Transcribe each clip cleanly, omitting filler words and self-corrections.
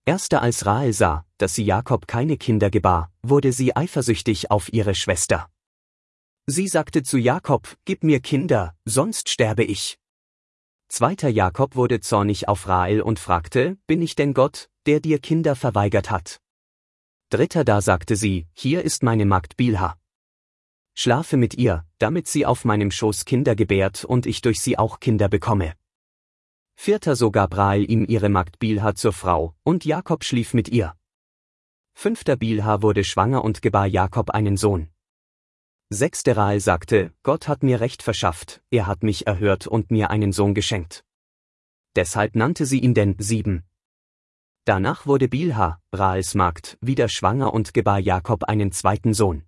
Erst als Rahel sah, dass sie Jakob keine Kinder gebar, wurde sie eifersüchtig auf ihre Schwester. Sie sagte zu Jakob: Gib mir Kinder, sonst sterbe ich. 2. Jakob wurde zornig auf Rahel und fragte: Bin ich denn Gott, der dir Kinder verweigert hat? 3. Da sagte sie: Hier ist meine Magd Bilha. Schlafe mit ihr, damit sie auf meinem Schoß Kinder gebärt und ich durch sie auch Kinder bekomme. 4. So gab Rahel ihm ihre Magd Bilha zur Frau, und Jakob schlief mit ihr. 5. Bilha wurde schwanger und gebar Jakob einen Sohn. 6. Rahel sagte: Gott hat mir Recht verschafft, er hat mich erhört und mir einen Sohn geschenkt. Deshalb nannte sie ihn denn 7. Danach wurde Bilha, Rahels Magd, wieder schwanger und gebar Jakob einen zweiten Sohn.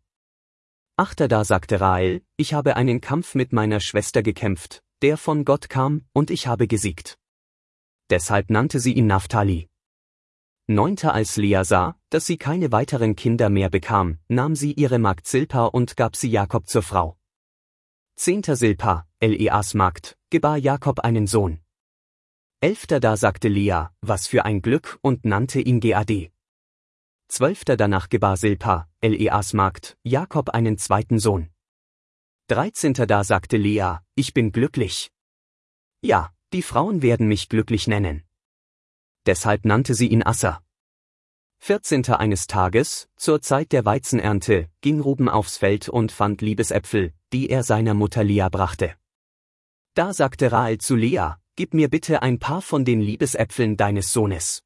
8. Da sagte Rahel: Ich habe einen Kampf mit meiner Schwester gekämpft, der von Gott kam, und ich habe gesiegt. Deshalb nannte sie ihn Naphtali. 9. Als Lea sah, dass sie keine weiteren Kinder mehr bekam, nahm sie ihre Magd Silpa und gab sie Jakob zur Frau. 10. Silpa, Eleas Magd, gebar Jakob einen Sohn. 11. Da sagte Lea: Was für ein Glück, und nannte ihn Gad. 12. Danach gebar Silpa, Eleas Magd, Jakob einen zweiten Sohn. 13. Da sagte Lea: Ich bin glücklich. Ja, die Frauen werden mich glücklich nennen. Deshalb nannte sie ihn Asser. 14. Eines Tages, zur Zeit der Weizenernte, ging Ruben aufs Feld und fand Liebesäpfel, die er seiner Mutter Lea brachte. Da sagte Rahel zu Lea: Gib mir bitte ein paar von den Liebesäpfeln deines Sohnes.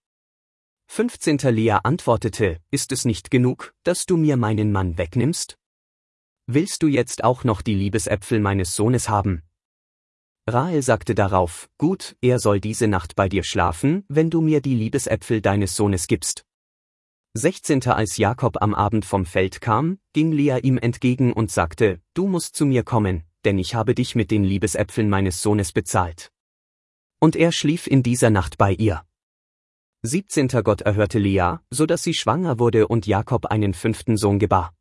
15. Lea antwortete: Ist es nicht genug, dass du mir meinen Mann wegnimmst? Willst du jetzt auch noch die Liebesäpfel meines Sohnes haben? Rahel sagte darauf: Gut, er soll diese Nacht bei dir schlafen, wenn du mir die Liebesäpfel deines Sohnes gibst. 16. Als Jakob am Abend vom Feld kam, ging Lea ihm entgegen und sagte: Du musst zu mir kommen, denn ich habe dich mit den Liebesäpfeln meines Sohnes bezahlt. Und er schlief in dieser Nacht bei ihr. 17. Gott erhörte Lea, so dass sie schwanger wurde und Jakob einen 5. Sohn gebar.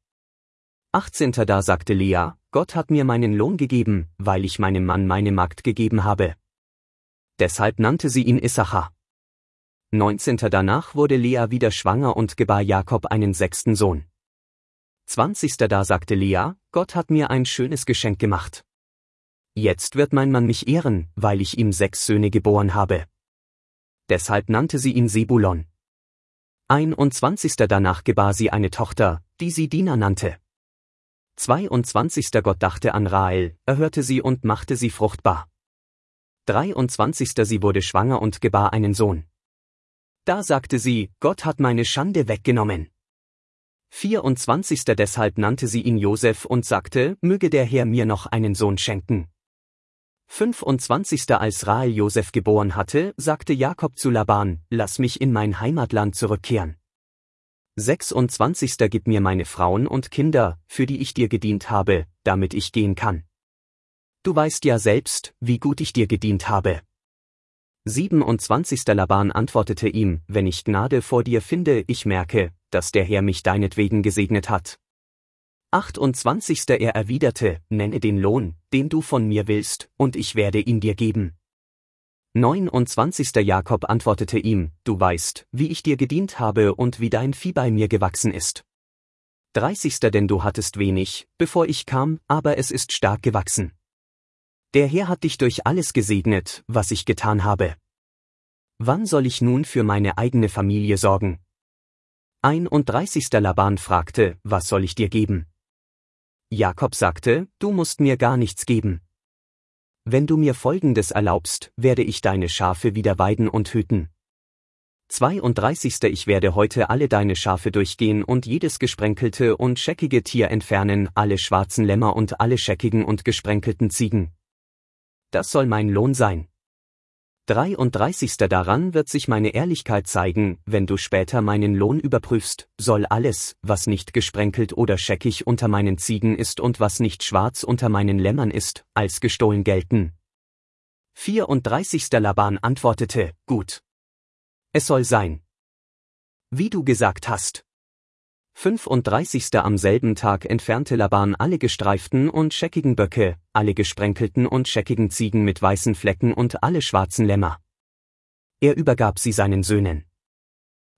18. Da sagte Lea: Gott hat mir meinen Lohn gegeben, weil ich meinem Mann meine Magd gegeben habe. Deshalb nannte sie ihn Issachar. 19. Danach wurde Lea wieder schwanger und gebar Jakob einen 6. Sohn. 20. Da sagte Lea: Gott hat mir ein schönes Geschenk gemacht. Jetzt wird mein Mann mich ehren, weil ich ihm 6 Söhne geboren habe. Deshalb nannte sie ihn Sebulon. 21. Danach gebar sie eine Tochter, die sie Dina nannte. 22. Gott dachte an Rahel, erhörte sie und machte sie fruchtbar. 23. Sie wurde schwanger und gebar einen Sohn. Da sagte sie: Gott hat meine Schande weggenommen. 24. Deshalb nannte sie ihn Josef und sagte: Möge der Herr mir noch einen Sohn schenken. 25. Als Rahel Josef geboren hatte, sagte Jakob zu Laban: Lass mich in mein Heimatland zurückkehren. 26. Gib mir meine Frauen und Kinder, für die ich dir gedient habe, damit ich gehen kann. Du weißt ja selbst, wie gut ich dir gedient habe. 27. Laban antwortete ihm: Wenn ich Gnade vor dir finde, ich merke, dass der Herr mich deinetwegen gesegnet hat. 28. Er erwiderte: Nenne den Lohn, den du von mir willst, und ich werde ihn dir geben. 29. Jakob antwortete ihm: Du weißt, wie ich dir gedient habe und wie dein Vieh bei mir gewachsen ist. 30. Denn du hattest wenig, bevor ich kam, aber es ist stark gewachsen. Der Herr hat dich durch alles gesegnet, was ich getan habe. Wann soll ich nun für meine eigene Familie sorgen? 31. Laban fragte: Was soll ich dir geben? Jakob sagte: Du musst mir gar nichts geben. Wenn du mir Folgendes erlaubst, werde ich deine Schafe wieder weiden und hüten. 32. Ich werde heute alle deine Schafe durchgehen und jedes gesprenkelte und scheckige Tier entfernen, alle schwarzen Lämmer und alle scheckigen und gesprenkelten Ziegen. Das soll mein Lohn sein. 33. Daran wird sich meine Ehrlichkeit zeigen, wenn du später meinen Lohn überprüfst, soll alles, was nicht gesprenkelt oder scheckig unter meinen Ziegen ist und was nicht schwarz unter meinen Lämmern ist, als gestohlen gelten. 34. Laban antwortete: Gut. Es soll sein, wie du gesagt hast. 35. Am selben Tag entfernte Laban alle gestreiften und scheckigen Böcke, alle gesprenkelten und scheckigen Ziegen mit weißen Flecken und alle schwarzen Lämmer. Er übergab sie seinen Söhnen.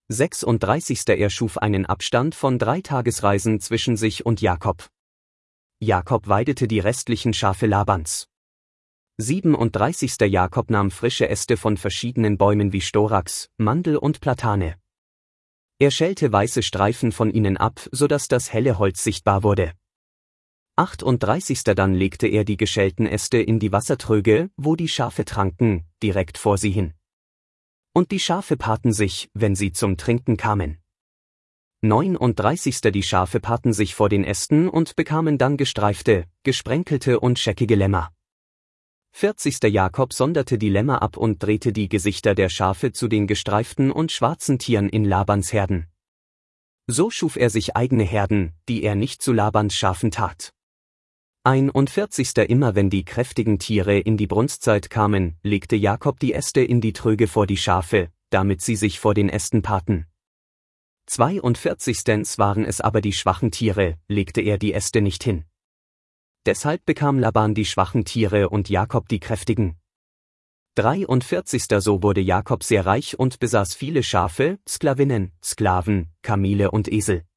36. Er schuf einen Abstand von 3 Tagesreisen zwischen sich und Jakob. Jakob weidete die restlichen Schafe Labans. 37. Jakob nahm frische Äste von verschiedenen Bäumen wie Storax, Mandel und Platane. Er schälte weiße Streifen von ihnen ab, sodass das helle Holz sichtbar wurde. 38. Dann legte er die geschälten Äste in die Wassertröge, wo die Schafe tranken, direkt vor sie hin. Und die Schafe paarten sich, wenn sie zum Trinken kamen. 39. Die Schafe paarten sich vor den Ästen und bekamen dann gestreifte, gesprenkelte und scheckige Lämmer. 40. Jakob sonderte die Lämmer ab und drehte die Gesichter der Schafe zu den gestreiften und schwarzen Tieren in Labans Herden. So schuf er sich eigene Herden, die er nicht zu Labans Schafen tat. 41. Immer wenn die kräftigen Tiere in die Brunstzeit kamen, legte Jakob die Äste in die Tröge vor die Schafe, damit sie sich vor den Ästen paarten. 42. Waren es aber die schwachen Tiere, legte er die Äste nicht hin. Deshalb bekam Laban die schwachen Tiere und Jakob die kräftigen. 43. So wurde Jakob sehr reich und besaß viele Schafe, Sklavinnen, Sklaven, Kamele und Esel.